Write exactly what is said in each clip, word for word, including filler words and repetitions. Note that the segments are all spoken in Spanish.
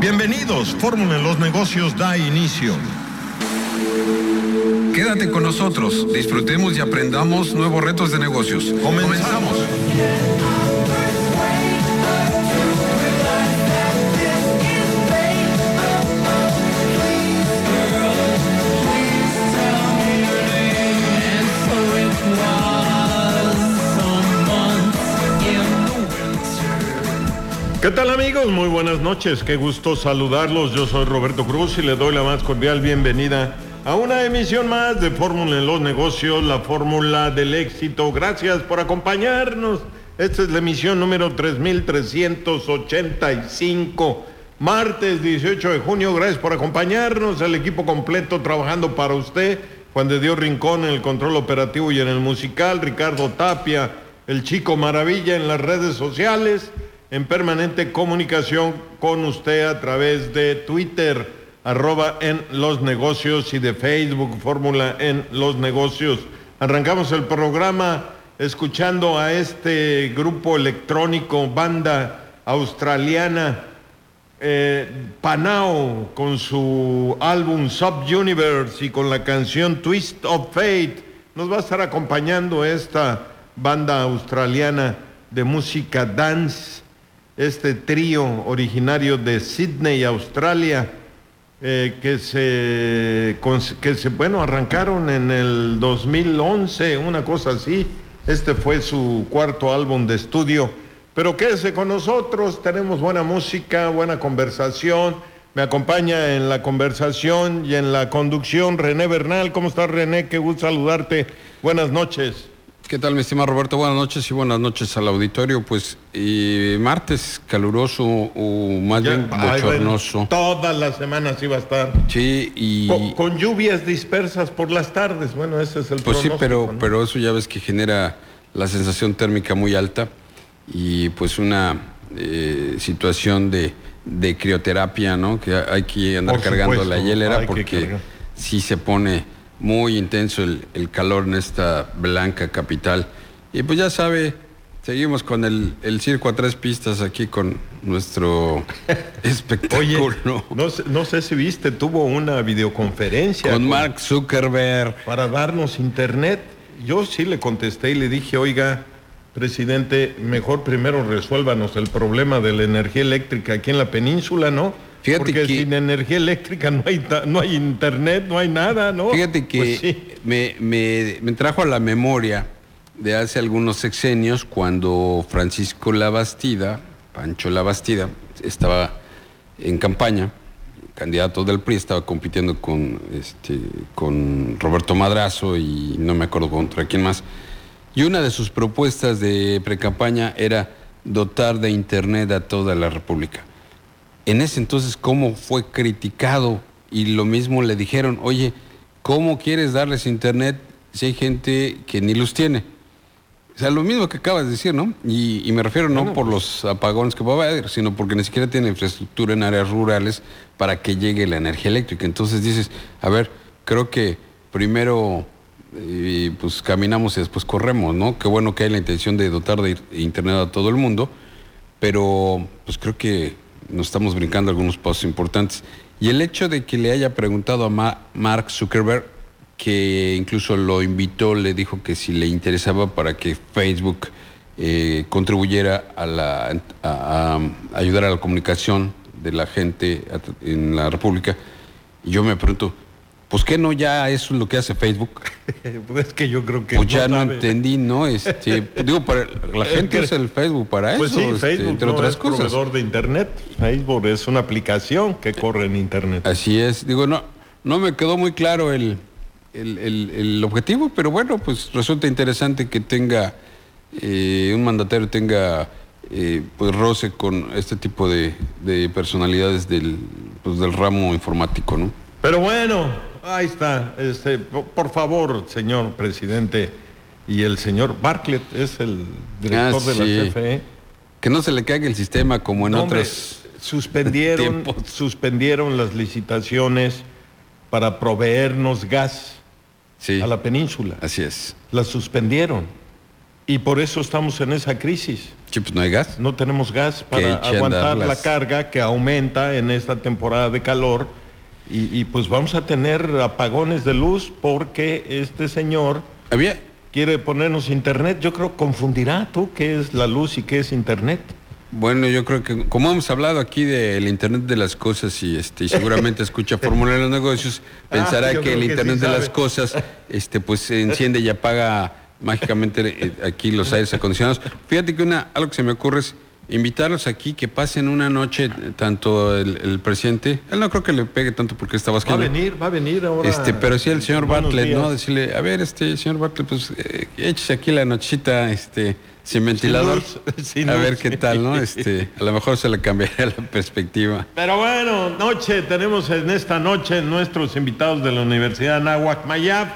Bienvenidos, Fórmula en los Negocios da inicio. Quédate con nosotros, disfrutemos y aprendamos nuevos retos de negocios. Comenzamos. ¿Qué tal, amigos? Muy buenas noches, qué gusto saludarlos. Yo soy Roberto Cruz y le doy la más cordial bienvenida a una emisión más de Fórmula en los Negocios, la fórmula del éxito. Gracias por acompañarnos. Esta es la emisión número tres mil trescientos ochenta y cinco, martes dieciocho de junio. Gracias por acompañarnos, el equipo completo trabajando para usted. Juan de Dios Rincón en el control operativo y en el musical, Ricardo Tapia, el Chico Maravilla en las redes sociales, en permanente comunicación con usted a través de Twitter, arroba en los negocios, y de Facebook, Fórmula en los Negocios. Arrancamos el programa escuchando a este grupo electrónico, banda australiana, eh, Panao, con su álbum Subuniverse y con la canción Twist of Fate. Nos va a estar acompañando esta banda australiana de música dance, este trío originario de Sydney, Australia, eh, que se, que se, bueno, arrancaron en el dos mil once, una cosa así. Este fue su cuarto álbum de estudio. Pero quédese con nosotros, tenemos buena música, buena conversación. Me acompaña en la conversación y en la conducción René Bernal. ¿Cómo estás, René? Qué gusto saludarte. Buenas noches. ¿Qué tal, mi estimado Roberto? Buenas noches y buenas noches al auditorio. Pues eh, martes caluroso o más ya, bien bochornoso. Ay, todas las semanas iba a estar. Sí, y... Con, con lluvias dispersas por las tardes. Bueno, ese es el Pues sí, pero, ¿no? pero eso ya ves que genera la sensación térmica muy alta y pues una eh, situación de, de crioterapia, ¿no? Que hay que andar por cargando supuesto, la hielera porque sí se pone muy intenso el, el calor en esta blanca capital. Y pues ya sabe, seguimos con el, el circo a tres pistas aquí con nuestro espectáculo. Oye, no, no sé si viste, tuvo una videoconferencia con, con Mark Zuckerberg para darnos internet. Yo sí le contesté y le dije, oiga, presidente, mejor primero resuélvanos el problema de la energía eléctrica aquí en la península, ¿no? Fíjate Porque que, sin energía eléctrica no hay, no hay internet, no hay nada, ¿no? Fíjate que pues sí. me, me, me trajo a la memoria de hace algunos sexenios cuando Francisco Labastida, Pancho Labastida, estaba en campaña, candidato del P R I, estaba compitiendo con, este, con Roberto Madrazo y no me acuerdo contra quién más. Y una de sus propuestas de precampaña era dotar de internet a toda la República. En ese entonces, ¿cómo fue criticado? Y lo mismo le dijeron, oye, ¿cómo quieres darles internet si hay gente que ni los tiene? O sea, lo mismo que acabas de decir, ¿no? Y, y me refiero no bueno, por los apagones que va a haber, sino porque ni siquiera tiene infraestructura en áreas rurales para que llegue la energía eléctrica. Entonces dices, a ver, creo que primero eh, pues caminamos y después corremos, ¿no? Qué bueno que hay la intención de dotar de internet a todo el mundo, pero pues creo que nos estamos brincando algunos pasos importantes. Y el hecho de que le haya preguntado a Ma- Mark Zuckerberg, que incluso lo invitó, le dijo que si le interesaba para que Facebook eh, contribuyera a, la, a, a ayudar a la comunicación de la gente en la República. Y yo me pregunto, pues ¿qué no ya eso es lo que hace Facebook? Pues es que yo creo que pues ya no, no entendí, ¿no? Este, digo, para la gente usa el Facebook para pues eso, sí, este, Facebook entre no otras es cosas. Proveedor de internet. Facebook es una aplicación que corre en internet. Así es. Digo, no, no me quedó muy claro el, el, el, el objetivo, pero bueno, pues resulta interesante que tenga eh, un mandatario tenga eh, pues roce con este tipo de, de personalidades del, pues, del ramo informático, ¿no? Pero bueno, ahí está. Este, por favor, señor presidente, y el señor Bartlett es el director ah, de sí. la C F E. Que no se le caiga el sistema como en no, otros hombre, suspendieron, suspendieron las licitaciones para proveernos gas sí, a la península. Así es. Las suspendieron. Y por eso estamos en esa crisis. Sí, pues no hay gas. No tenemos gas para aguantar la carga que aumenta en esta temporada de calor. Y, y pues vamos a tener apagones de luz porque este señor había quiere ponernos internet. Yo creo que confundirá tú qué es la luz y qué es internet. Bueno, yo creo que como hemos hablado aquí del Internet de las Cosas y este y seguramente escucha Fórmula de los Negocios, pensará ah, que el Internet que sí de sabe. las Cosas este pues se enciende y apaga mágicamente aquí los aires acondicionados. Fíjate que una algo que se me ocurre es invitarlos aquí, que pasen una noche, tanto el, el presidente, él no creo que le pegue tanto porque está vasqueño. Va a venir, va a venir ahora. Este, pero sí el señor Bartlett, días. ¿no? Decirle, a ver, este señor Bartlett, pues eh, échese aquí la nochecita, este, sin ventilador, sin luz, sin a luz. ver qué tal, ¿no? Este, a lo mejor se le cambiaría la perspectiva. Pero bueno, noche, tenemos en esta noche nuestros invitados de la Universidad Anáhuac Mayab,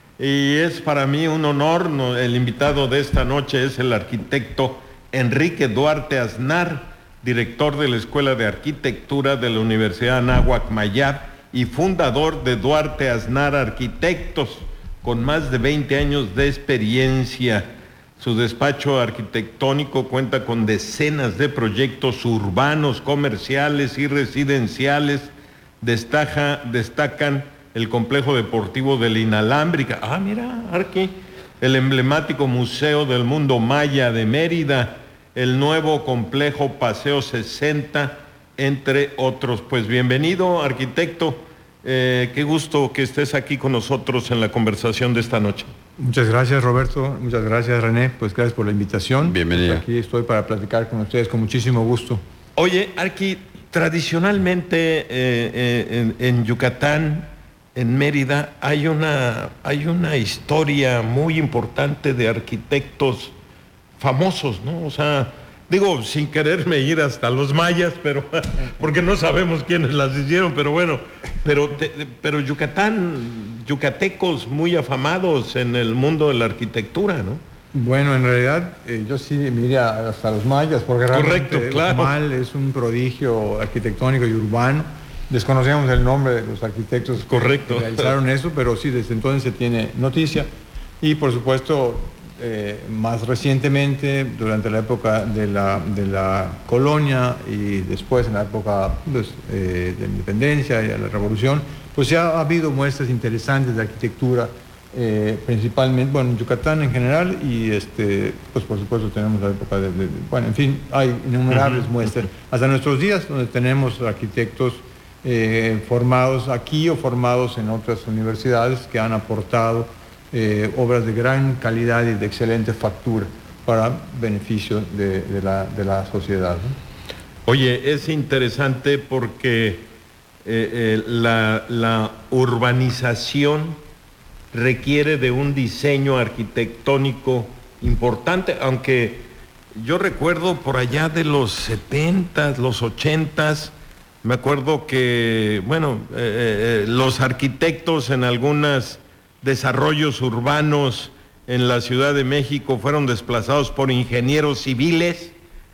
y es para mí un honor, no, el invitado de esta noche es el arquitecto Enrique Duarte Aznar, director de la Escuela de Arquitectura de la Universidad Anáhuac Mayab y fundador de Duarte Aznar Arquitectos, con más de veinte años de experiencia. Su despacho arquitectónico cuenta con decenas de proyectos urbanos, comerciales y residenciales. Destaca, destacan el complejo deportivo de la Inalámbrica. Ah, mira, Arqui. El emblemático Museo del Mundo Maya de Mérida, el nuevo complejo Paseo sesenta, entre otros. Pues bienvenido, arquitecto. Eh, qué gusto que estés aquí con nosotros en la conversación de esta noche. Muchas gracias, Roberto. Muchas gracias, René. Pues gracias por la invitación. Bienvenido. Pues aquí estoy para platicar con ustedes con muchísimo gusto. Oye, Arqui, tradicionalmente eh, eh, en, en Yucatán, en Mérida, hay una, hay una historia muy importante de arquitectos famosos, ¿no? O sea, digo, sin quererme ir hasta los mayas, pero porque no sabemos quiénes las hicieron, pero bueno, pero, te, pero Yucatán, yucatecos muy afamados en el mundo de la arquitectura, ¿no? Bueno, en realidad eh, yo sí me iría hasta los mayas, porque Correcto, realmente claro. Uxmal es un prodigio arquitectónico y urbano. Desconocíamos el nombre de los arquitectos Correcto. que realizaron eso, pero sí, desde entonces se tiene noticia. Y por supuesto, eh, más recientemente, durante la época de la, de la colonia y después en la época pues, eh, de la independencia y de la revolución, pues ya ha habido muestras interesantes de arquitectura, eh, principalmente, bueno, en Yucatán en general, y este, pues por supuesto tenemos la época de, de, de bueno, en fin, hay innumerables uh-huh. muestras. Hasta nuestros días, donde tenemos arquitectos Eh, formados aquí o formados en otras universidades que han aportado eh, obras de gran calidad y de excelente factura para beneficio de, de, la, de la sociedad, ¿no? Oye, es interesante porque eh, eh, la, la urbanización requiere de un diseño arquitectónico importante, aunque yo recuerdo por allá de los setentas, los ochentas, me acuerdo que, bueno, eh, eh, los arquitectos en algunos desarrollos urbanos en la Ciudad de México fueron desplazados por ingenieros civiles,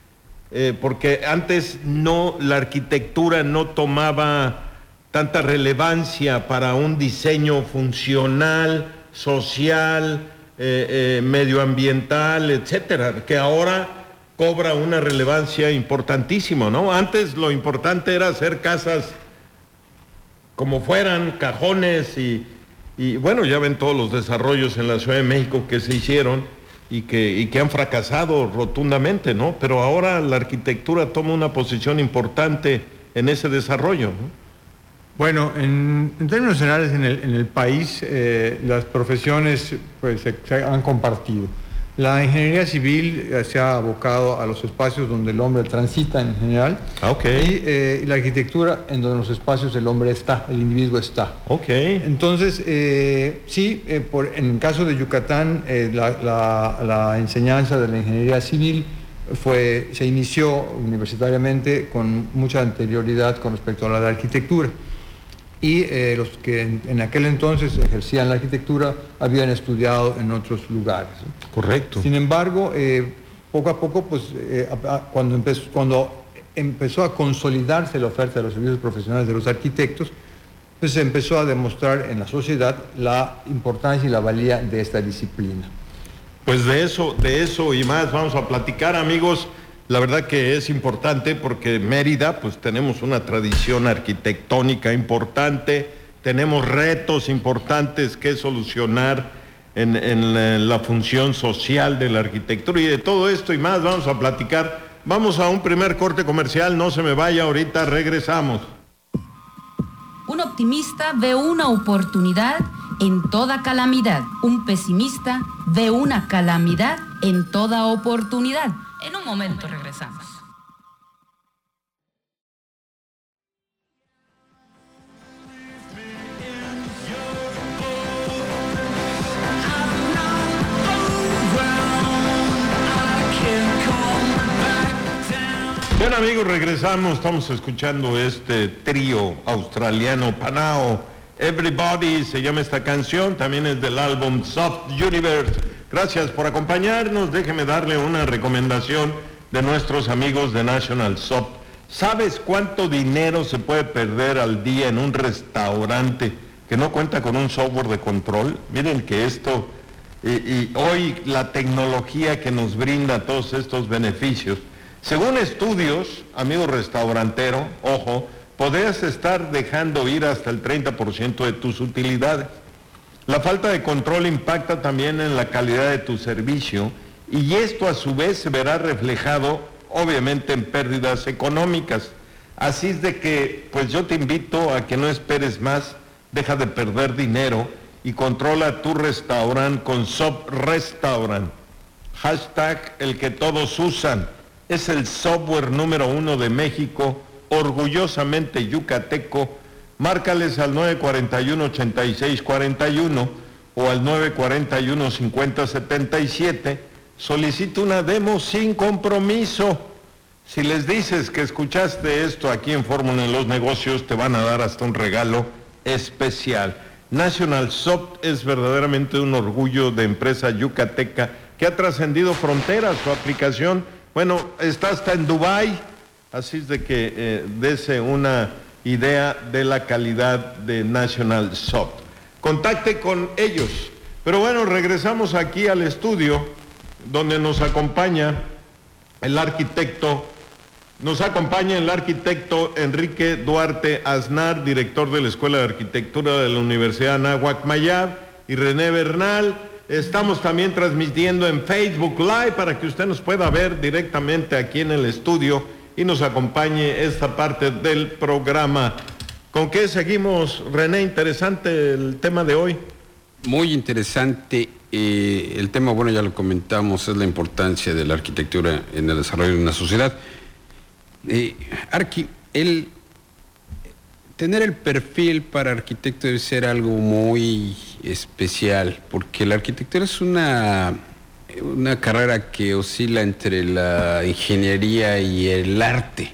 eh, porque antes no, la arquitectura no tomaba tanta relevancia para un diseño funcional, social, eh, eh, medioambiental, etcétera, que ahora cobra una relevancia importantísima, ¿no? Antes lo importante era hacer casas como fueran, cajones y, y bueno, ya ven todos los desarrollos en la Ciudad de México que se hicieron y que, y que han fracasado rotundamente, ¿no? Pero ahora la arquitectura toma una posición importante en ese desarrollo, ¿no? Bueno, en, en términos generales en el, en el país eh, las profesiones pues, se, se han compartido. La ingeniería civil eh, se ha abocado a los espacios donde el hombre transita en general. Ah, okay. Y, eh, y la arquitectura en donde los espacios el hombre está, el individuo está. Okay. Entonces, eh, sí, eh, por, en el caso de Yucatán, eh, la, la, la enseñanza de la ingeniería civil fue, se inició universitariamente con mucha anterioridad con respecto a la de arquitectura. Y eh, los que en, en aquel entonces ejercían la arquitectura habían estudiado en otros lugares. Correcto. Sin embargo, eh, poco a poco, pues, eh, a, a, cuando, empezó, cuando empezó a consolidarse la oferta de los servicios profesionales de los arquitectos, pues se empezó a demostrar en la sociedad la importancia y la valía de esta disciplina. Pues de eso, de eso y más vamos a platicar, amigos. La verdad que es importante porque Mérida, pues tenemos una tradición arquitectónica importante, tenemos retos importantes que solucionar en, en la, en la función social de la arquitectura, y de todo esto y más vamos a platicar. Vamos a un primer corte comercial, no se me vaya, ahorita regresamos. Un optimista ve una oportunidad en toda calamidad. Un pesimista ve una calamidad en toda oportunidad. En un momento regresamos. Bien, amigos, regresamos. Estamos escuchando este trío australiano Panao. Everybody se llama esta canción, también es del álbum Soft Universe. Gracias por acompañarnos. Déjeme darle una recomendación de nuestros amigos de National Soft. ¿Sabes cuánto dinero se puede perder al día en un restaurante que no cuenta con un software de control? Miren que esto, y, y hoy la tecnología que nos brinda todos estos beneficios, según estudios, amigo restaurantero, ojo, podrías estar dejando ir hasta el treinta por ciento de tus utilidades. La falta de control impacta también en la calidad de tu servicio, y esto a su vez se verá reflejado obviamente en pérdidas económicas. Así es de que pues yo te invito a que no esperes más, deja de perder dinero y controla tu restaurante con Soft Restaurant. Hashtag el que todos usan. Es el software número uno de México, orgullosamente yucateco. Márcales al nueve cuatro uno, ocho seis cuatro uno o al nueve cuatro uno, cinco cero siete siete. Solicita una demo sin compromiso. Si les dices que escuchaste esto aquí en Fórmula en los Negocios, te van a dar hasta un regalo especial. National Soft es verdaderamente un orgullo de empresa yucateca que ha trascendido fronteras. Su aplicación, bueno, está hasta en Dubái. Así es de que eh, dese una idea de la calidad de National Soft. Contacte con ellos. Pero bueno, regresamos aquí al estudio donde nos acompaña el arquitecto, nos acompaña el arquitecto Enrique Duarte Aznar, director de la Escuela de Arquitectura de la Universidad Anáhuac Mayab, y René Bernal. Estamos también transmitiendo en Facebook Live para que usted nos pueda ver directamente aquí en el estudio y nos acompañe esta parte del programa. ¿Con qué seguimos, René? Interesante el tema de hoy. Muy interesante. Eh, el tema, bueno, ya lo comentamos, es la importancia de la arquitectura en el desarrollo de una sociedad. Eh, Arqui, el tener el perfil para arquitecto debe ser algo muy especial, porque la arquitectura es una, una carrera que oscila entre la ingeniería y el arte.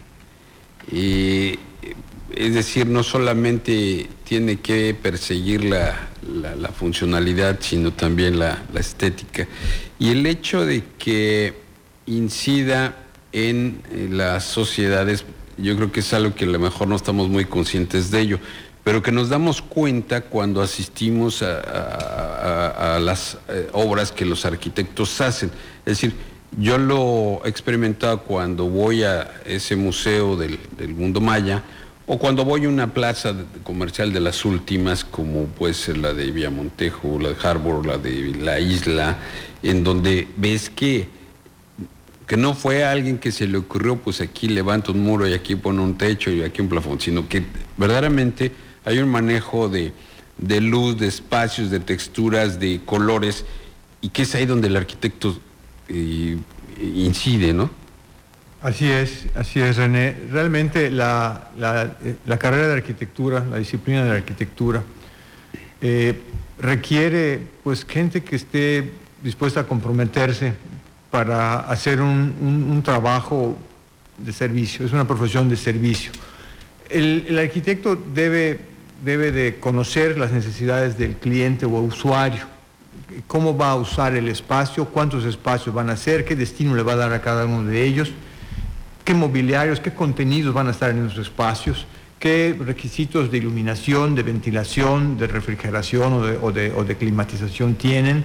Eh, es decir, no solamente tiene que perseguir la, la, la funcionalidad, sino también la, la estética. Y el hecho de que incida en, en las sociedades, yo creo que es algo que a lo mejor no estamos muy conscientes de ello, pero que nos damos cuenta cuando asistimos a, a, a, a las eh, obras que los arquitectos hacen. Es decir, yo lo he experimentado cuando voy a ese museo del, del mundo maya, o cuando voy a una plaza comercial de las últimas, como puede ser la de Villamontejo, la de Harbor, la de la Isla, en donde ves que, que no fue a alguien que se le ocurrió, pues aquí levanta un muro y aquí pone un techo y aquí un plafón, sino que verdaderamente hay un manejo de, de luz, de espacios, de texturas, de colores, y que es ahí donde el arquitecto eh, incide, ¿no? Así es, así es, René. Realmente la, la, la carrera de arquitectura, la disciplina de la arquitectura, eh, requiere pues gente que esté dispuesta a comprometerse para hacer un, un, un trabajo de servicio. Es una profesión de servicio. El, el arquitecto debe, debe de conocer las necesidades del cliente o usuario, cómo va a usar el espacio, cuántos espacios van a ser, qué destino le va a dar a cada uno de ellos, qué mobiliarios, qué contenidos van a estar en esos espacios, qué requisitos de iluminación, de ventilación, de refrigeración o de, o de, o de climatización tienen.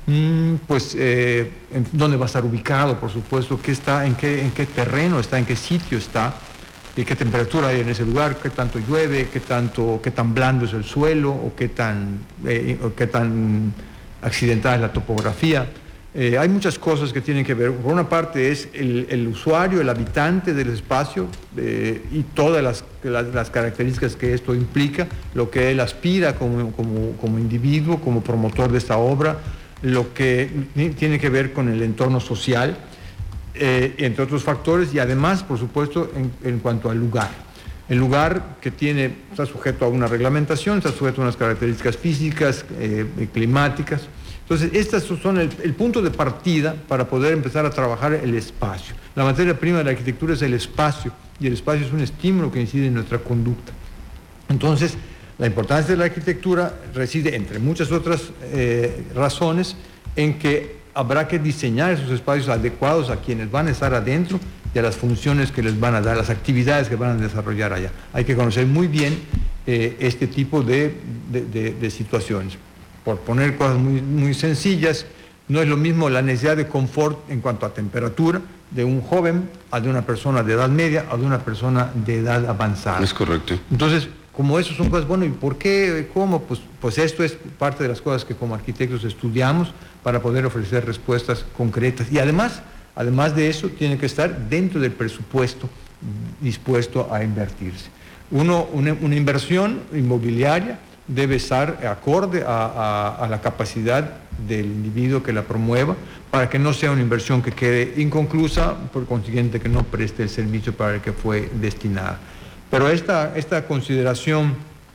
Mm, pues, eh, en dónde va a estar ubicado, por supuesto, qué está, en qué, en qué terreno está, en qué sitio está, y qué temperatura hay en ese lugar, qué tanto llueve, qué tanto, qué tan blando es el suelo, o qué tan, eh, o qué tan accidentada es la topografía. Eh, hay muchas cosas que tienen que ver. Por una parte es el, el usuario, el habitante del espacio, eh, y todas las, las, las características que esto implica, lo que él aspira como, como, como individuo, como promotor de esta obra, lo que tiene que ver con el entorno social, eh, entre otros factores, y además, por supuesto, en, en cuanto al lugar. El lugar que tiene, está sujeto a una reglamentación, está sujeto a unas características físicas, eh, climáticas. Entonces, estos son el, el punto de partida para poder empezar a trabajar el espacio. La materia prima de la arquitectura es el espacio, y el espacio es un estímulo que incide en nuestra conducta. Entonces, la importancia de la arquitectura reside, entre muchas otras eh, razones, en que habrá que diseñar esos espacios adecuados a quienes van a estar adentro y a las funciones que les van a dar, las actividades que van a desarrollar allá. Hay que conocer muy bien eh, este tipo de, de, de, de situaciones. Por poner cosas muy, muy sencillas, no es lo mismo la necesidad de confort en cuanto a temperatura de un joven a de una persona de edad media a de una persona de edad avanzada. Es correcto. Entonces, como eso son cosas, bueno, ¿y por qué? ¿Cómo? Pues, pues esto es parte de las cosas que como arquitectos estudiamos para poder ofrecer respuestas concretas. Y además, además de eso, tiene que estar dentro del presupuesto dispuesto a invertirse. Uno, una, una inversión inmobiliaria debe estar acorde a, a, a la capacidad del individuo que la promueva, para que no sea una inversión que quede inconclusa, por consiguiente que no preste el servicio para el que fue destinada. Pero esta, esta consideración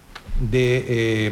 de, eh,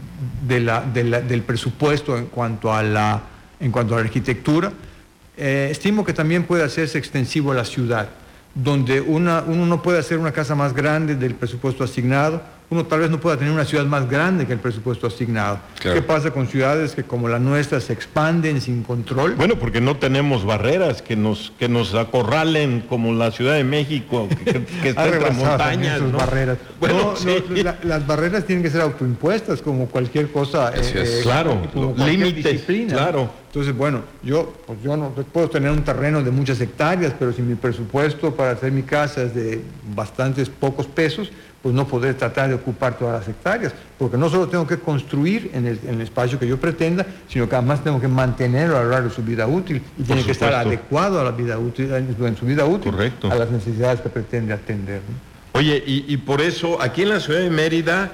de la, de la, del presupuesto en cuanto a la, en cuanto a la arquitectura, eh, estimo que también puede hacerse extensivo a la ciudad, donde una, uno no puede hacer una casa más grande del presupuesto asignado, uno tal vez no pueda tener una ciudad más grande que el presupuesto asignado. Claro. ¿Qué pasa con ciudades que como la nuestra se expanden sin control? Bueno, porque no tenemos barreras que nos que nos acorralen como la Ciudad de México, que, que está entre montañas, ¿no? Barreras. Bueno, no, sí. no, la, las barreras tienen que ser autoimpuestas, como cualquier cosa. Eh, eh, claro, como límites, disciplina. Claro. Entonces, bueno, yo, pues yo no puedo tener un terreno de muchas hectáreas, pero si mi presupuesto para hacer mi casa es de bastantes pocos pesos, pues no podré tratar de ocupar todas las hectáreas, porque no solo tengo que construir en el, en el espacio que yo pretenda, sino que además tengo que mantenerlo a lo largo de su vida útil, y Por tiene supuesto. que estar adecuado a la vida útil, en su vida útil, Correcto. a las necesidades que pretende atender, ¿no? Oye, y, y por eso, aquí en la ciudad de Mérida,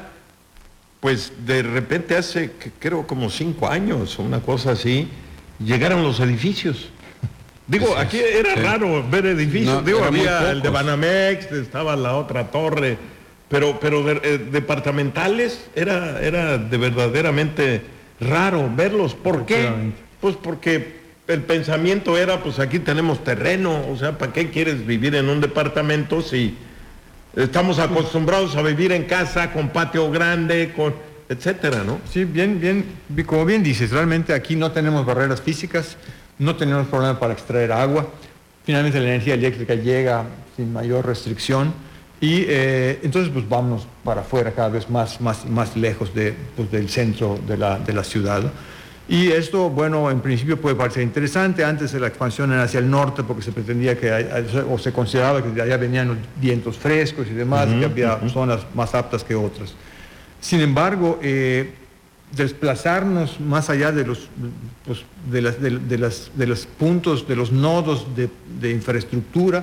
pues de repente hace, creo, como cinco años, una cosa así, llegaron los edificios. Digo, sí, aquí era sí. raro ver edificios. No, Digo, había el de Banamex, estaba la otra torre, pero, pero de, eh, departamentales era, era de verdaderamente raro verlos. ¿Por qué? Pues porque el pensamiento era, pues aquí tenemos terreno, o sea, ¿para qué quieres vivir en un departamento si estamos acostumbrados a vivir en casa con patio grande, con etcétera, ¿no? Sí, bien, bien, como bien dices, realmente aquí no tenemos barreras físicas, no tenemos problema para extraer agua, finalmente la energía eléctrica llega sin mayor restricción, y eh, entonces pues vamos para afuera cada vez más, más, más lejos de, pues, del centro de la, de la ciudad. Y esto, bueno, en principio puede parecer interesante. Antes de la expansión era hacia el norte porque se pretendía que, o se consideraba que de allá venían los vientos frescos y demás, uh-huh, y que había uh-huh. zonas más aptas que otras. Sin embargo, eh, desplazarnos más allá de los, pues, de, las, de, de, las, de los puntos, de los nodos de, de infraestructura,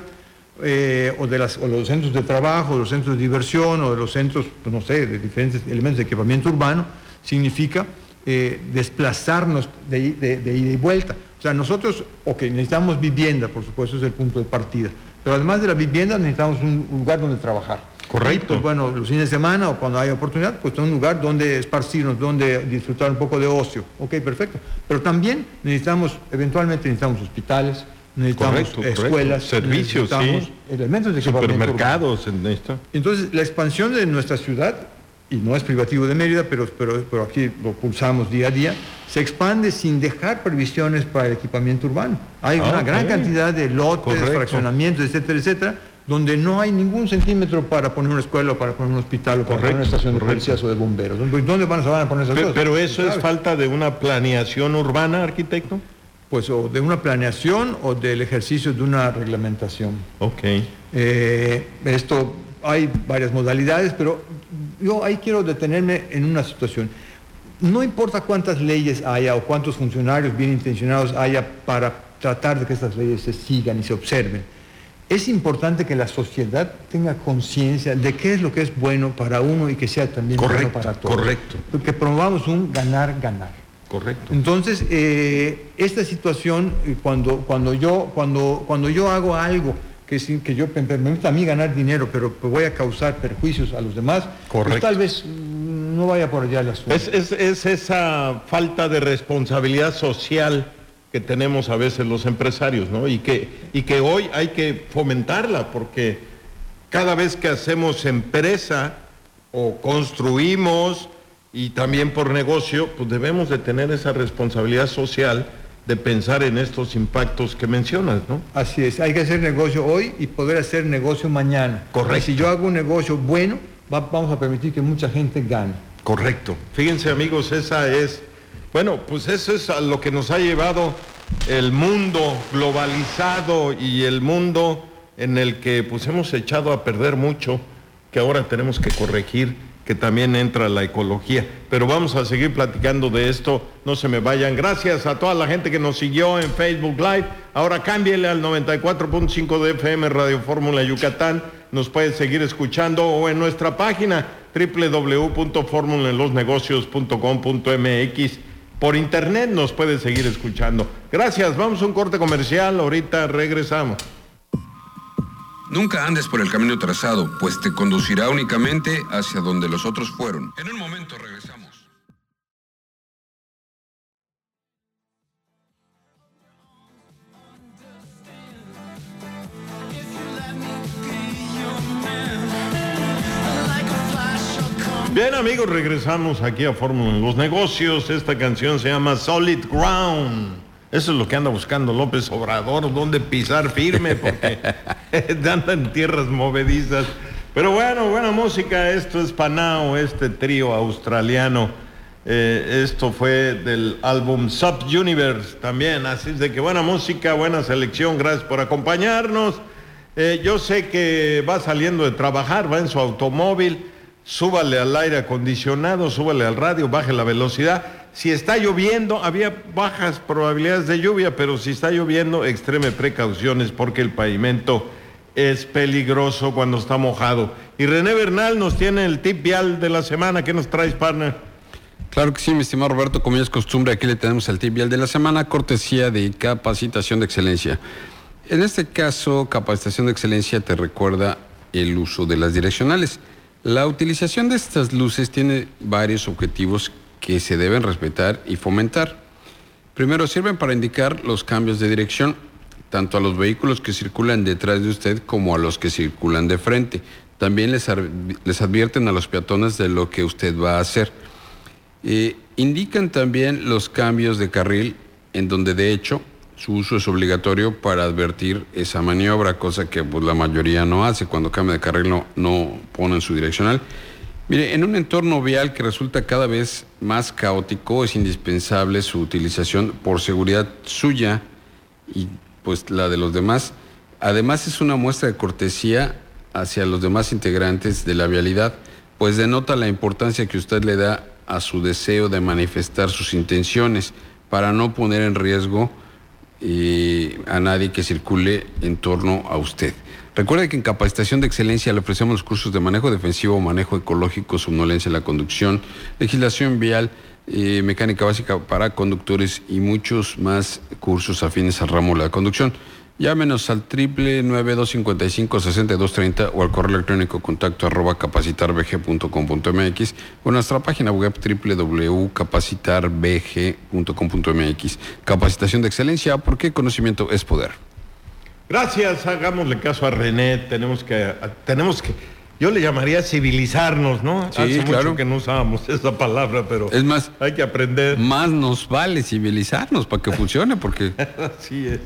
eh, o de las, o los centros de trabajo, o los centros de diversión, o de los centros, pues, no sé, de diferentes elementos de equipamiento urbano, significa eh, desplazarnos de, de, de ida y vuelta. O sea, nosotros, ok, necesitamos vivienda, por supuesto, es el punto de partida, pero además de la vivienda necesitamos un lugar donde trabajar. Correcto. Y, pues, bueno, los fines de semana o cuando hay oportunidad, pues un lugar donde esparcirnos, donde disfrutar un poco de ocio. Ok, perfecto. Pero también necesitamos, eventualmente necesitamos hospitales, necesitamos correcto, escuelas, correcto. servicios, necesitamos sí. elementos de supermercados en esto. Entonces, la expansión de nuestra ciudad, y no es privativo de Mérida, pero, pero, pero aquí lo pulsamos día a día, se expande sin dejar previsiones para el equipamiento urbano. Hay ah, una gran okay. cantidad de lotes, correcto. fraccionamientos, etcétera, etcétera, donde no hay ningún centímetro para poner una escuela o para poner un hospital o para Correcto, poner una estación de correcto. policías o de bomberos. ¿Dónde van, se van a poner esas Pero, cosas? pero eso ¿Sabes? es falta de una planeación urbana, arquitecto. Pues o de una planeación o del ejercicio de una reglamentación. Ok. Eh, esto, hay varias modalidades, pero yo ahí quiero detenerme en una situación. No importa cuántas leyes haya o cuántos funcionarios bien intencionados haya para tratar de que estas leyes se sigan y se observen. Es importante que la sociedad tenga conciencia de qué es lo que es bueno para uno y que sea también Correcto, bueno para todos. correcto. Que promovamos un ganar-ganar. Correcto. Entonces, eh, esta situación, eh, cuando, cuando, yo, cuando, cuando yo hago algo que, sin, que yo me permita a mí ganar dinero, pero voy a causar perjuicios a los demás, Correcto. pues tal vez mm, no vaya por allá el asunto. Es, es, es esa falta de responsabilidad social que tenemos a veces los empresarios, ¿no? Y que, y que hoy hay que fomentarla, porque cada vez que hacemos empresa o construimos y también por negocio, pues debemos de tener esa responsabilidad social de pensar en estos impactos que mencionas, ¿no? Así es, hay que hacer negocio hoy y poder hacer negocio mañana. Correcto. Y si yo hago un negocio bueno, va, vamos a permitir que mucha gente gane. Correcto. Fíjense, amigos, esa es, bueno, pues eso es a lo que nos ha llevado el mundo globalizado y el mundo en el que pues hemos echado a perder mucho, que ahora tenemos que corregir, que también entra la ecología. Pero vamos a seguir platicando de esto, no se me vayan. Gracias a toda la gente que nos siguió en Facebook Live. Ahora cámbiele al noventa y cuatro punto cinco de F M Radio Fórmula Yucatán. Nos puede seguir escuchando o en nuestra página doble u doble u doble u punto fórmula en los negocios punto com punto m x. Por internet nos puede seguir escuchando. Gracias, vamos a un corte comercial, ahorita regresamos. Nunca andes por el camino trazado, pues te conducirá únicamente hacia donde los otros fueron. En un momento regresamos. Bien, amigos, regresamos aquí a Fórmula en los Negocios. Esta canción se llama Solid Ground. Eso es lo que anda buscando López Obrador, dónde pisar firme, porque anda en tierras movedizas. Pero bueno, buena música. Esto es Panao, este trío australiano. Eh, esto fue del álbum Sub-Universe también. Así es de que buena música, buena selección. Gracias por acompañarnos. Eh, yo sé que va saliendo de trabajar, va en su automóvil. Súbale al aire acondicionado, súbale al radio, baje la velocidad. Si está lloviendo, había bajas probabilidades de lluvia, pero si está lloviendo, extreme precauciones porque el pavimento es peligroso cuando está mojado. Y René Bernal nos tiene el tip vial de la semana. ¿Qué nos traes, partner? Claro que sí, mi estimado Roberto, como ya es costumbre, aquí le tenemos el tip vial de la semana, cortesía de Capacitación de Excelencia. En este caso, Capacitación de Excelencia te recuerda el uso de las direccionales. La utilización de estas luces tiene varios objetivos que se deben respetar y fomentar. Primero, sirven para indicar los cambios de dirección, tanto a los vehículos que circulan detrás de usted como a los que circulan de frente. También les, les advierten a los peatones de lo que usted va a hacer. Eh, indican también los cambios de carril, en donde de hecho su uso es obligatorio para advertir esa maniobra, cosa que pues, la mayoría no hace. Cuando cambia de carril no, no ponen su direccional. Mire, en un entorno vial que resulta cada vez más caótico, es indispensable su utilización por seguridad suya y pues la de los demás. Además es una muestra de cortesía hacia los demás integrantes de la vialidad, pues denota la importancia que usted le da a su deseo de manifestar sus intenciones para no poner en riesgo eh, a nadie que circule en torno a usted. Recuerde que en Capacitación de Excelencia le ofrecemos los cursos de manejo defensivo, manejo ecológico, somnolencia en la conducción, legislación vial, eh, mecánica básica para conductores y muchos más cursos afines al ramo de la conducción. Llámenos al triple nueve dos cinco cinco seis dos tres cero o al correo electrónico contacto arroba capacitarbg punto com punto mx o nuestra página web doble u doble u doble u punto capacitarbg punto com punto mx. Capacitación de Excelencia, porque conocimiento es poder. Gracias, hagámosle caso a René. Tenemos que, tenemos que, yo le llamaría civilizarnos, ¿no? Sí, Hace claro. mucho que no usábamos esa palabra, pero Es más, hay que aprender. más nos vale civilizarnos para que funcione, porque Así es.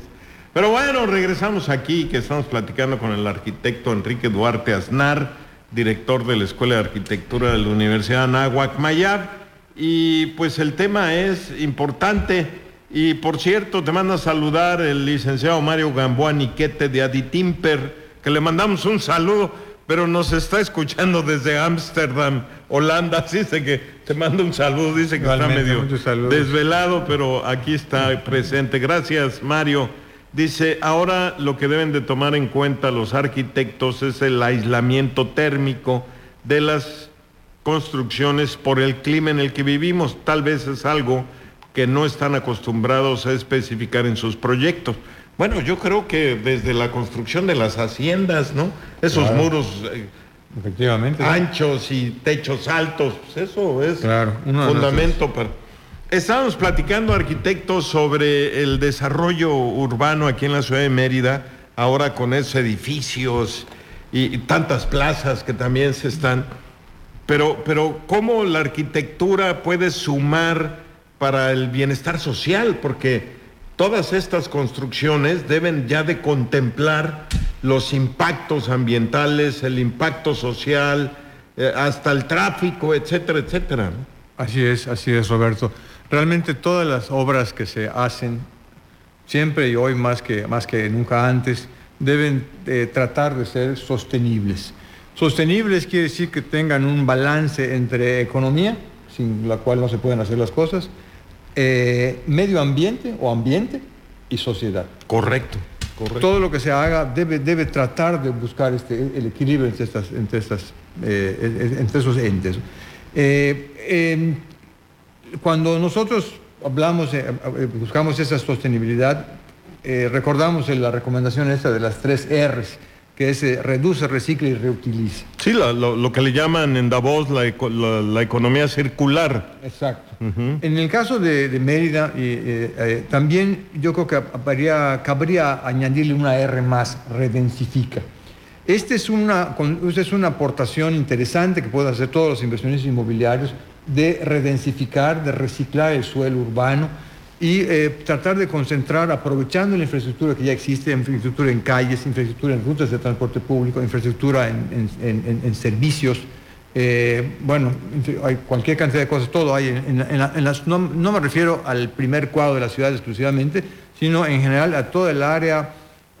Pero bueno, regresamos aquí, que estamos platicando con el arquitecto Enrique Duarte Aznar, director de la Escuela de Arquitectura de la Universidad Anáhuac Mayab, y pues el tema es importante. Y por cierto, te manda a saludar el licenciado Mario Gamboa Niquete de Aditimper, que le mandamos un saludo, pero nos está escuchando desde Ámsterdam, Holanda, así dice que te manda un saludo, dice que Igualmente, está medio desvelado, pero aquí está presente. Gracias, Mario. Dice, ahora lo que deben de tomar en cuenta los arquitectos es el aislamiento térmico de las construcciones por el clima en el que vivimos. Tal vez es algo que no están acostumbrados a especificar en sus proyectos. Bueno, yo creo que desde la construcción de las haciendas, ¿no? Esos claro. muros eh, Efectivamente, anchos ¿no? y techos altos, pues eso es claro, fundamento para... Estábamos platicando, arquitectos, sobre el desarrollo urbano aquí en la ciudad de Mérida, ahora con esos edificios y, y tantas plazas que también se están... Pero, pero ¿cómo la arquitectura puede sumar para el bienestar social? Porque todas estas construcciones deben ya de contemplar los impactos ambientales, el impacto social, eh, hasta el tráfico, etcétera, etcétera, ¿no? Así es, así es, Roberto. Realmente todas las obras que se hacen, siempre y hoy más que, más que nunca antes, deben eh, tratar de ser sostenibles. Sostenibles quiere decir que tengan un balance entre economía, sin la cual no se pueden hacer las cosas, eh, medio ambiente o ambiente y sociedad. Correcto, correcto. Todo lo que se haga debe, debe tratar de buscar este, el equilibrio entre, estas, entre, estas, eh, entre esos entes. Eh, eh, Cuando nosotros hablamos, eh, buscamos esa sostenibilidad, eh, recordamos la recomendación esta de las tres R's, que es eh, reduce, recicle y reutiliza. Sí, la, lo, lo que le llaman en Davos la, la, la economía circular. Exacto. Uh-huh. En el caso de, de Mérida, eh, eh, también yo creo que habría, cabría añadirle una R más, redensifica. Esta es una, esta es una aportación interesante que pueden hacer todos los inversionistas inmobiliarios, de redensificar, de reciclar el suelo urbano y eh, tratar de concentrar, aprovechando la infraestructura que ya existe, infraestructura en calles, infraestructura en rutas de transporte público, infraestructura en, en, en, en servicios, eh, bueno, hay cualquier cantidad de cosas, todo hay. En, en, en las, no, no me refiero al primer cuadro de la ciudad exclusivamente, sino en general a toda el área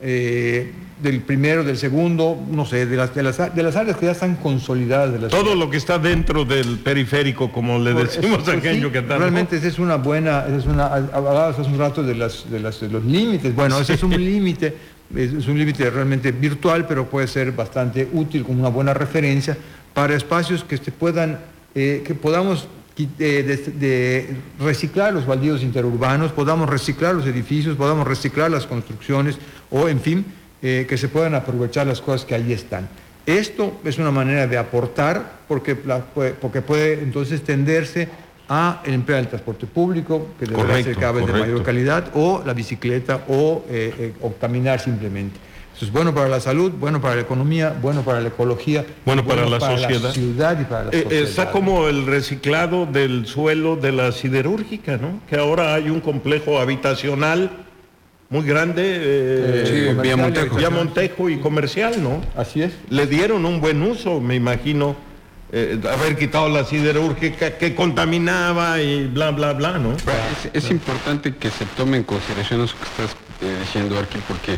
eh, del primero, del segundo, no sé, de las, de las, de las áreas que ya están consolidadas de la Todo ciudad. Lo que está dentro del periférico, como le decimos Por, acá en sí, Yucatán. Realmente esa es una buena, esa es una, hablabas hace un rato de, las, de, las, de los límites. Bueno, sí. Ese es un límite, es un límite realmente virtual, pero puede ser bastante útil como una buena referencia para espacios que se puedan, eh, que podamos de, de, de reciclar los baldíos interurbanos, podamos reciclar los edificios, podamos reciclar las construcciones, o en fin, eh, que se puedan aprovechar las cosas que allí están. Esto es una manera de aportar, porque, la, porque puede entonces tenderse a el empleo del transporte público, que deberá correcto, ser cada vez correcto. de mayor calidad, o la bicicleta, o, eh, eh, o caminar simplemente. Eso es bueno para la salud, bueno para la economía, bueno para la ecología, bueno, bueno para la para sociedad. La ciudad y para la eh, sociedad. Está como el reciclado del suelo de la siderúrgica, ¿no? Que ahora hay un complejo habitacional muy grande, eh, sí, Vía Montejo. Vía Montejo y comercial, ¿no? Así es. Le dieron un buen uso, me imagino, eh, haber quitado la siderúrgica que contaminaba y bla, bla, bla, ¿no? Es, es importante que se tome en consideración eso que estás eh, diciendo, Arqui, porque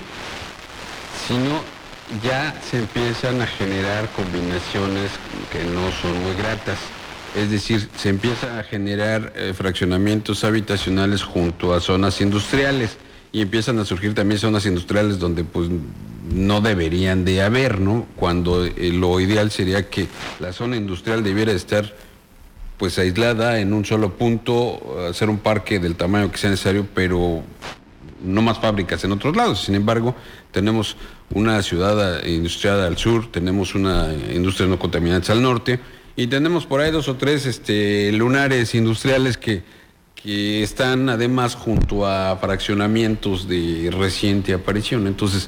si no, ya se empiezan a generar combinaciones que no son muy gratas. Es decir, se empiezan a generar eh, fraccionamientos habitacionales junto a zonas industriales y empiezan a surgir también zonas industriales donde pues no deberían de haber, ¿no? Cuando eh, lo ideal sería que la zona industrial debiera estar pues aislada en un solo punto, hacer un parque del tamaño que sea necesario, pero no más fábricas en otros lados. Sin embargo, tenemos una ciudad industrial al sur, tenemos una industria no contaminante al norte, y tenemos por ahí dos o tres este, lunares industriales que, que están además junto a fraccionamientos de reciente aparición. Entonces,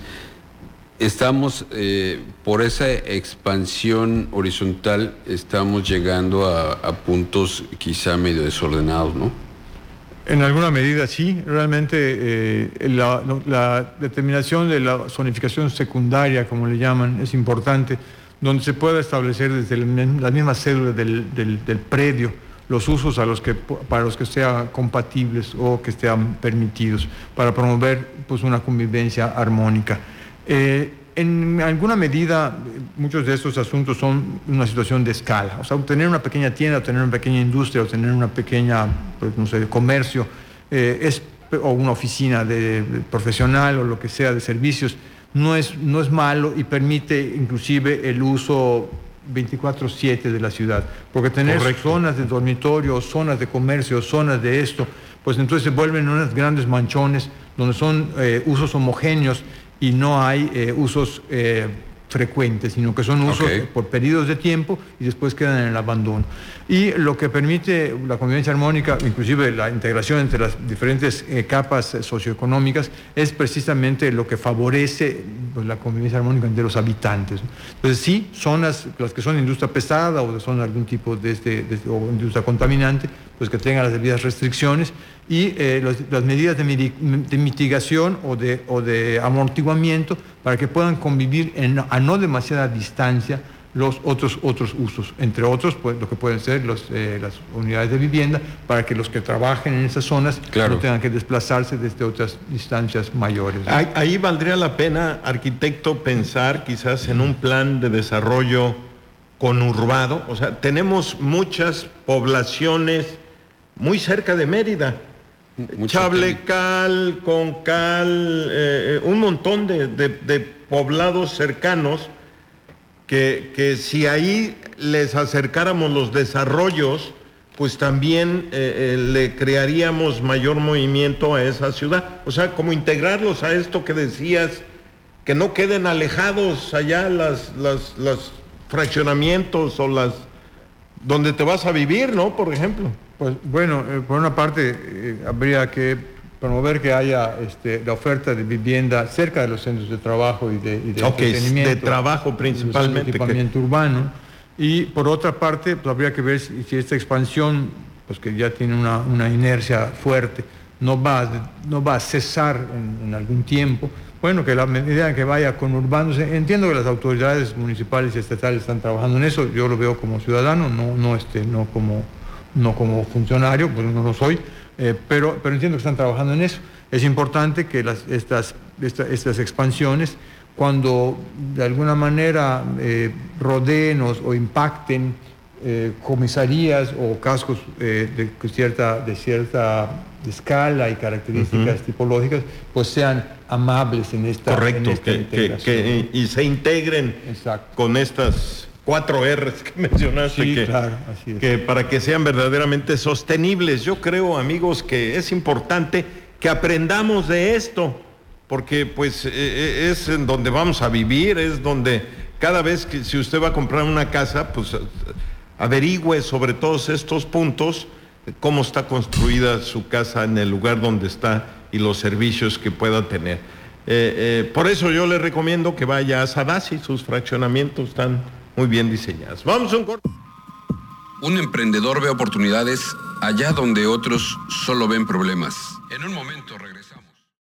estamos, eh, por esa expansión horizontal, estamos llegando a, a puntos quizá medio desordenados, ¿no? En alguna medida sí, realmente eh, la, la determinación de la zonificación secundaria, como le llaman, es importante, donde se pueda establecer desde la misma cédula del, del, del predio los usos a los que, para los que sean compatibles o que estén permitidos, para promover pues, una convivencia armónica. Eh, en alguna medida, muchos de estos asuntos son una situación de escala. O sea, tener una pequeña tienda, o tener una pequeña industria, o tener una pequeña, pues, no sé, comercio, eh, es, o una oficina de, de profesional o lo que sea de servicios, no es, no es malo y permite inclusive el uso veinticuatro siete de la ciudad, porque tener Correcto. zonas de dormitorio, zonas de comercio, zonas de esto, pues entonces se vuelven unos grandes manchones donde son eh, usos homogéneos y no hay eh, usos eh, frecuentes, sino que son usos okay. por periodos de tiempo y después quedan en el abandono. Y lo que permite la convivencia armónica, inclusive la integración entre las diferentes eh, capas socioeconómicas, es precisamente lo que favorece pues, la convivencia armónica entre los habitantes. Entonces sí, zonas, las que son industria pesada o son algún tipo de, este, de o industria contaminante, pues que tengan las debidas restricciones y eh, los, las medidas de, de mitigación o de, o de amortiguamiento para que puedan convivir en, a no demasiada distancia los otros, otros usos, entre otros pues, lo que pueden ser los, eh, las unidades de vivienda, para que los que trabajen en esas zonas claro. no tengan que desplazarse desde otras distancias mayores, ¿no? Ahí, ahí valdría la pena, arquitecto, pensar quizás en un plan de desarrollo conurbado. O sea, tenemos muchas poblaciones muy cerca de Mérida, Chablecal, Concal, eh, un montón de, de, de poblados cercanos que, que si ahí les acercáramos los desarrollos, pues también eh, eh, le crearíamos mayor movimiento a esa ciudad. O sea, como integrarlos a esto que decías, que no queden alejados allá las, las, los fraccionamientos o las donde te vas a vivir, ¿no? Por ejemplo. Pues bueno, eh, por una parte eh, habría que promover que haya este, la oferta de vivienda cerca de los centros de trabajo y de, y de okay, entretenimiento. de trabajo principalmente. De equipamiento que... urbano. Y por otra parte, pues habría que ver si, si esta expansión, pues que ya tiene una, una inercia fuerte, no va, no va a cesar en, en algún tiempo. Bueno, que la medida en que vaya conurbándose, entiendo que las autoridades municipales y estatales están trabajando en eso, yo lo veo como ciudadano, no, no, este, no como... no como funcionario, pues no lo soy, eh, pero, pero entiendo que están trabajando en eso. Es importante que las, estas, esta, estas expansiones, cuando de alguna manera eh, rodeen o, o impacten eh, comisarías o cascos eh, de cierta, de cierta escala y características uh-huh. tipológicas, pues sean amables en esta, Correcto, en esta que, integración. Que, que, y se integren Exacto. con estas cuatro R's que mencionaste, sí, que, claro, así es. que para que sean verdaderamente sostenibles. Yo creo, amigos, que es importante que aprendamos de esto, porque pues eh, es en donde vamos a vivir, es donde cada vez que si usted va a comprar una casa, pues averigüe sobre todos estos puntos, cómo está construida su casa en el lugar donde está y los servicios que pueda tener. Eh, eh, por eso yo le recomiendo que vaya a Sadasi, sus fraccionamientos están muy bien diseñadas. Vamos a un corte. Un emprendedor ve oportunidades allá donde otros solo ven problemas. En un momento regresamos.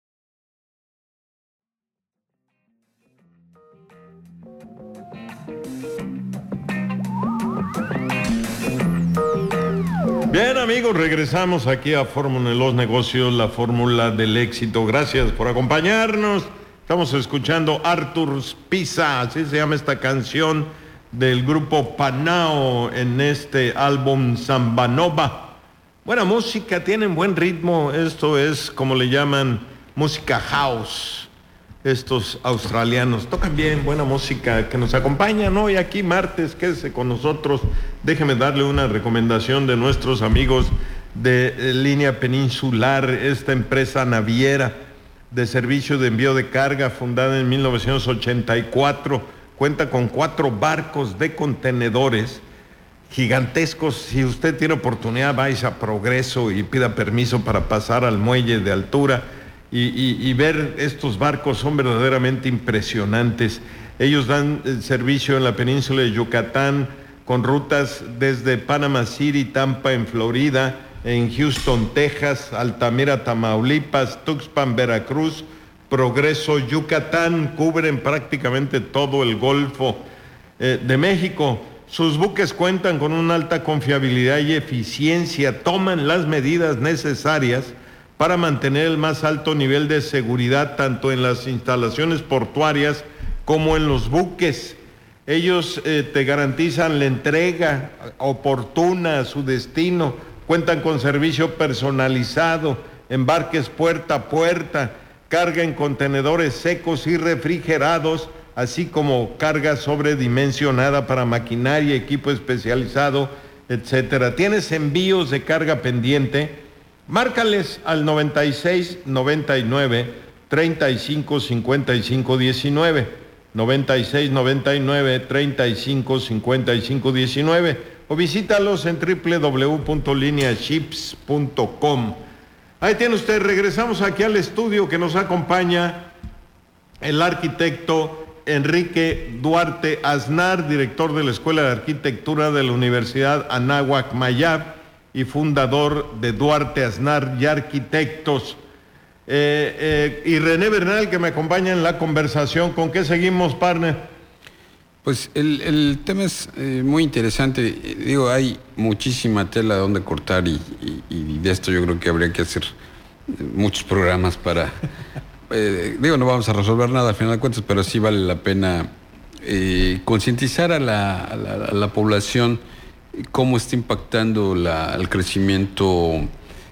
Bien, amigos, regresamos aquí a Fórmula de los Negocios, la fórmula del éxito. Gracias por acompañarnos. Estamos escuchando Artur Pisa, así se llama esta canción del grupo Panao en este álbum Samba Nova. Buena música, tienen buen ritmo, esto es como le llaman música house. Estos australianos tocan bien, buena música que nos acompañan hoy aquí martes, quédese con nosotros. Déjeme darle una recomendación de nuestros amigos de eh, Línea Peninsular, esta empresa naviera de servicio de envío de carga fundada en mil novecientos ochenta y cuatro. Cuenta con cuatro barcos de contenedores gigantescos. Si usted tiene oportunidad, vaya a Progreso y pida permiso para pasar al muelle de altura y, y, y ver estos barcos, son verdaderamente impresionantes. Ellos dan servicio en la península de Yucatán con rutas desde Panama City, Tampa en Florida, en Houston, Texas, Altamira, Tamaulipas, Tuxpan, Veracruz, Progreso, Yucatán, cubren prácticamente todo el Golfo eh, de México. Sus buques cuentan con una alta confiabilidad y eficiencia, toman las medidas necesarias para mantener el más alto nivel de seguridad tanto en las instalaciones portuarias como en los buques. Ellos eh, te garantizan la entrega oportuna a su destino, cuentan con servicio personalizado, embarques puerta a puerta, carga en contenedores secos y refrigerados, así como carga sobredimensionada para maquinaria, equipo especializado, etcétera. ¿Tienes envíos de carga pendiente? Márcales al noventa y seis, noventa y nueve, treinta y cinco, cincuenta y cinco, diecinueve, noventa y seis, noventa y nueve, treinta y cinco, cincuenta y cinco, diecinueve, o visítalos en doble u doble u doble u punto linea ships punto com. Ahí tiene usted, regresamos aquí al estudio que nos acompaña el arquitecto Enrique Duarte Aznar, director de la Escuela de Arquitectura de la Universidad Anáhuac Mayab y fundador de Duarte Aznar y Arquitectos. Eh, eh, y René Bernal, que me acompaña en la conversación. ¿Con qué seguimos, partner? Pues el, el tema es eh, muy interesante. Digo, hay muchísima tela donde cortar y, y, y de esto yo creo que habría que hacer muchos programas para... Eh, digo, no vamos a resolver nada al final de cuentas, pero sí vale la pena eh, concientizar a la, a, la, a la población cómo está impactando la, el crecimiento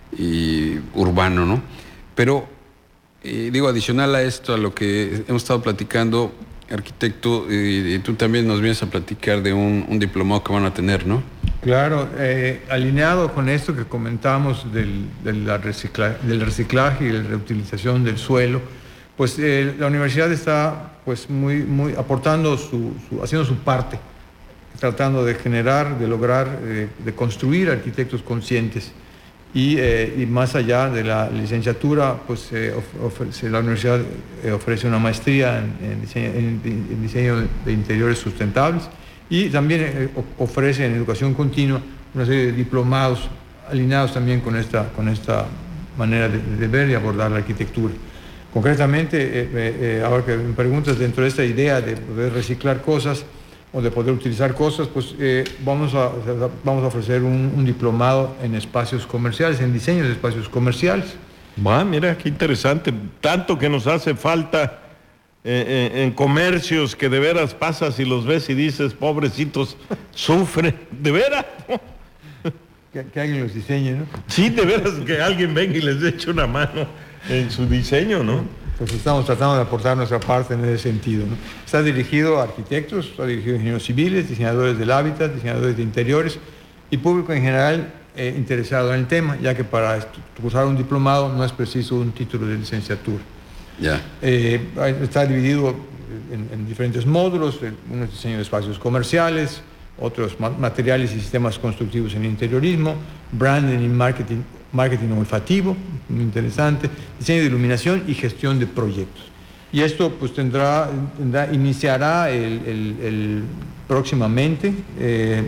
eh, urbano, ¿no? Pero, eh, digo, adicional a esto, a lo que hemos estado platicando, arquitecto, eh, tú también nos vienes a platicar de un, un diplomado que van a tener, ¿no? Claro, eh, alineado con esto que comentamos del, del, la recicla, del reciclaje y la reutilización del suelo, pues eh, la universidad está pues muy, muy aportando, su, su, haciendo su parte, tratando de generar, de lograr, eh, de construir arquitectos conscientes. Y, eh, y más allá de la licenciatura, pues eh, ofrece, la universidad eh, ofrece una maestría en, en, diseño, en, en diseño de interiores sustentables y también eh, ofrece en educación continua una serie de diplomados alineados también con esta, con esta manera de, de ver y abordar la arquitectura. Concretamente, eh, eh, ahora que me preguntas, dentro de esta idea de poder reciclar cosas o de poder utilizar cosas, pues eh, vamos, a, vamos a ofrecer un, un diplomado en espacios comerciales, en diseño de espacios comerciales. Va, mira, qué interesante. Tanto que nos hace falta eh, eh, en comercios que de veras pasas y los ves y dices, pobrecitos, sufren. ¿De veras? que, que alguien los diseñe, ¿no? Sí, de veras que alguien venga y les eche una mano en su diseño, ¿no? Pues estamos tratando de aportar nuestra parte en ese sentido, ¿no? Está dirigido a arquitectos, está dirigido a ingenieros civiles, diseñadores del hábitat, diseñadores de interiores y público en general eh, interesado en el tema, ya que para cursar un diplomado no es preciso un título de licenciatura. Ya. Eh, está dividido en, en diferentes módulos, uno es diseño de espacios comerciales, otros materiales y sistemas constructivos en interiorismo, branding y marketing, marketing olfativo, muy interesante, diseño de iluminación y gestión de proyectos. Y esto pues tendrá, tendrá iniciará el, el, el, próximamente, eh,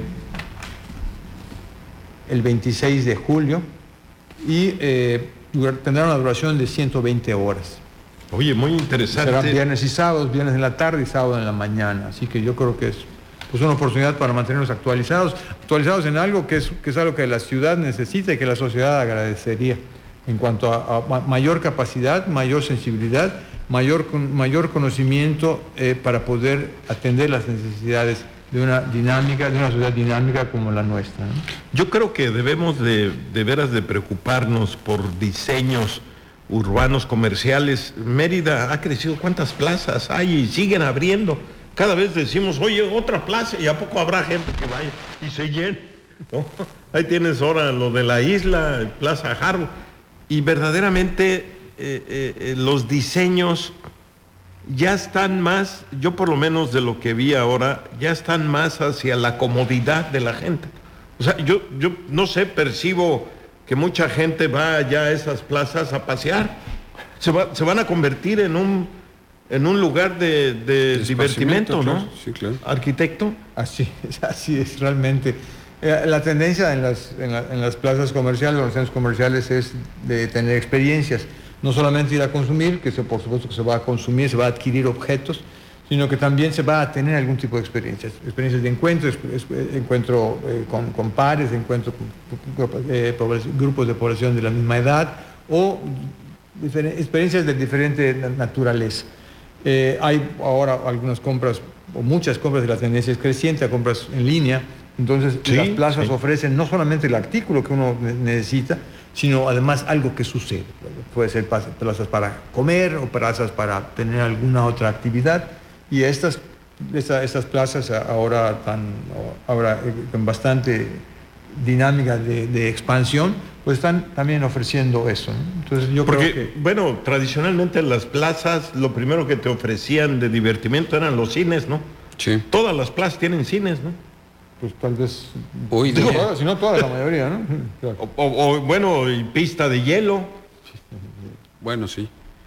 el veintiséis de julio, y eh, tendrá una duración de ciento veinte horas. Oye, muy interesante. Serán viernes y sábados, viernes en la tarde y sábado en la mañana, así que yo creo que es pues una oportunidad para mantenernos actualizados, actualizados en algo que es, que es algo que la ciudad necesita y que la sociedad agradecería en cuanto a, a mayor capacidad, mayor sensibilidad, mayor, mayor conocimiento eh, para poder atender las necesidades de una dinámica, de una sociedad dinámica como la nuestra, ¿no? Yo creo que debemos de, de veras de preocuparnos por diseños urbanos comerciales. Mérida ha crecido, ¿cuántas plazas hay? Y siguen abriendo. Cada vez decimos, oye, otra plaza, y a poco habrá gente que vaya y se llene, ¿no? Ahí tienes ahora lo de la isla, Plaza Jarbo, y verdaderamente eh, eh, los diseños ya están más, yo por lo menos de lo que vi ahora, ya están más hacia la comodidad de la gente. O sea, yo, yo no sé, percibo que mucha gente va allá a esas plazas a pasear, se, va, se van a convertir en un... en un lugar de, de divertimento, ¿no? Claro. Sí, claro. Arquitecto. Así es, así es realmente. Eh, la tendencia en las, en, la, en las plazas comerciales o en los centros comerciales es de tener experiencias. No solamente ir a consumir, que se, por supuesto que se va a consumir, se va a adquirir objetos, sino que también se va a tener algún tipo de experiencias. Experiencias de encuentro, encuentro eh, con, con pares, encuentro con eh, grupos de población de la misma edad o experiencias de diferente naturaleza. Eh, hay ahora algunas compras, o muchas compras, de la tendencia es creciente a compras en línea. Entonces, sí, las plazas sí. ofrecen no solamente el artículo que uno necesita, sino además algo que sucede. Puede ser plazas para comer o plazas para tener alguna otra actividad. Y estas, esta, estas plazas ahora, tan, ahora con bastante dinámica de, de expansión, pues están también ofreciendo eso, ¿no? Entonces yo Porque, creo que... bueno, tradicionalmente las plazas, lo primero que te ofrecían de divertimento eran los cines, ¿no? Sí. Todas las plazas tienen cines, ¿no? Pues tal vez... Hoy digo, día. Si no toda la mayoría, ¿no? Claro. O, o, o, bueno, y pista de hielo. Bueno, sí.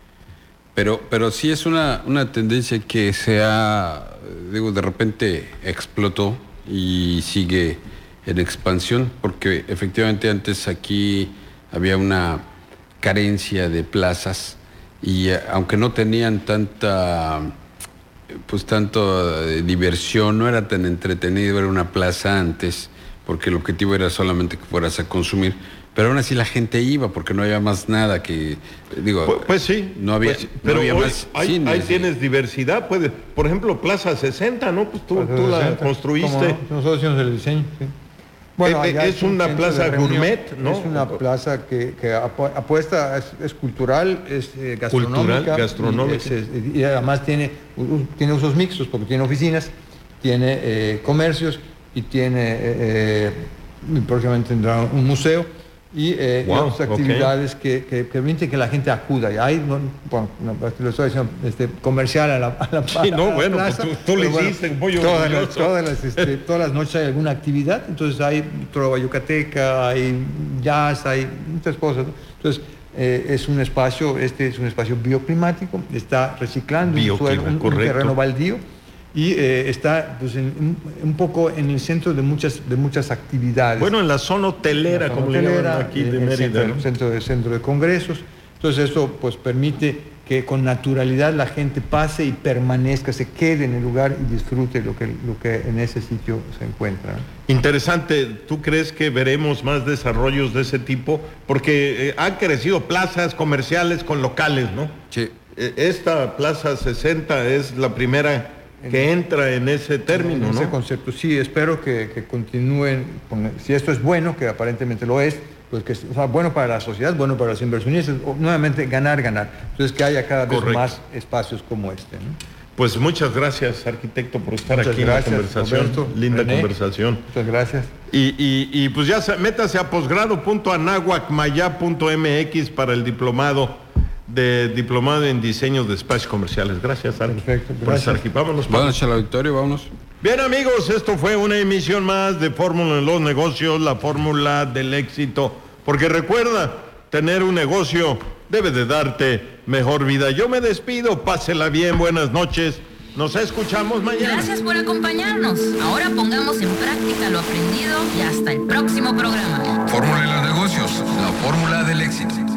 Pero, pero sí es una, una tendencia que se ha, digo, de repente explotó y sigue en expansión, porque efectivamente antes aquí había una carencia de plazas y aunque no tenían tanta, pues tanto diversión, no era tan entretenido ver una plaza antes, porque el objetivo era solamente que fueras a consumir. Pero aún así la gente iba porque no había más nada que, digo... Pues, pues sí, no había, pues, no pero había hoy más hay, cines. Ahí tienes diversidad, puede, por ejemplo, Plaza sesenta, ¿no? Pues tú, tú la construiste. No? Nosotros hicimos el diseño, sí. Bueno, eh, es una plaza gourmet, ¿no? Es una plaza que, que apuesta, es, es cultural, es eh, gastronómica. Cultural, gastronómica. Y, es, y además tiene, tiene usos mixtos, porque tiene oficinas, tiene eh, comercios y tiene, eh, próximamente tendrá un museo. Y eh, wow, otras actividades okay. que, que, que permiten que la gente acuda. Y hay, no, bueno, no, lo estoy diciendo este, comercial a la, a la, sí, no, a la bueno, plaza. Pues tú, tú le bueno, hiciste un pollo todas las, todas, las, este, todas las noches hay alguna actividad, entonces hay trova yucateca, hay jazz, hay muchas cosas, ¿no? Entonces eh, es un espacio, este es un espacio bioclimático, está reciclando un, suelo, un, un terreno baldío y eh, está pues, en, un, un poco en el centro de muchas, de muchas actividades. Bueno, en la zona hotelera, la zona como hotelera, le llaman aquí de Mérida. Centro, ¿no? centro, de, centro de congresos. Entonces esto pues, permite que con naturalidad la gente pase y permanezca, se quede en el lugar y disfrute lo que, lo que en ese sitio se encuentra. Interesante. ¿Tú crees que veremos más desarrollos de ese tipo? Porque eh, han crecido plazas comerciales con locales, ¿no? Sí. Eh, esta Plaza sesenta es la primera que entra en ese término, en ese ¿no? concepto. Sí, espero que, que continúen, con, si esto es bueno, que aparentemente lo es, pues que sea bueno para la sociedad, bueno para los inversionistas, o, nuevamente ganar, ganar. Entonces que haya cada Correcto. vez más espacios como este, ¿no? Pues muchas gracias, arquitecto, por estar muchas aquí gracias, en la conversación. Roberto, Linda René, conversación. Muchas gracias. Y, y, y pues ya métase a posgrado punto anáhuac maya punto m x para el diplomado de diplomado en diseño de espacios comerciales. Gracias, Arqui. Perfecto, por estar aquí. Vámonos. Vámonos al auditorio, vámonos. Bien, amigos, esto fue una emisión más de Fórmula en los Negocios, la fórmula del éxito. Porque recuerda, tener un negocio debe de darte mejor vida. Yo me despido, pásela bien, buenas noches. Nos escuchamos mañana. Gracias por acompañarnos. Ahora pongamos en práctica lo aprendido y hasta el próximo programa. Fórmula en los Negocios, la fórmula del éxito.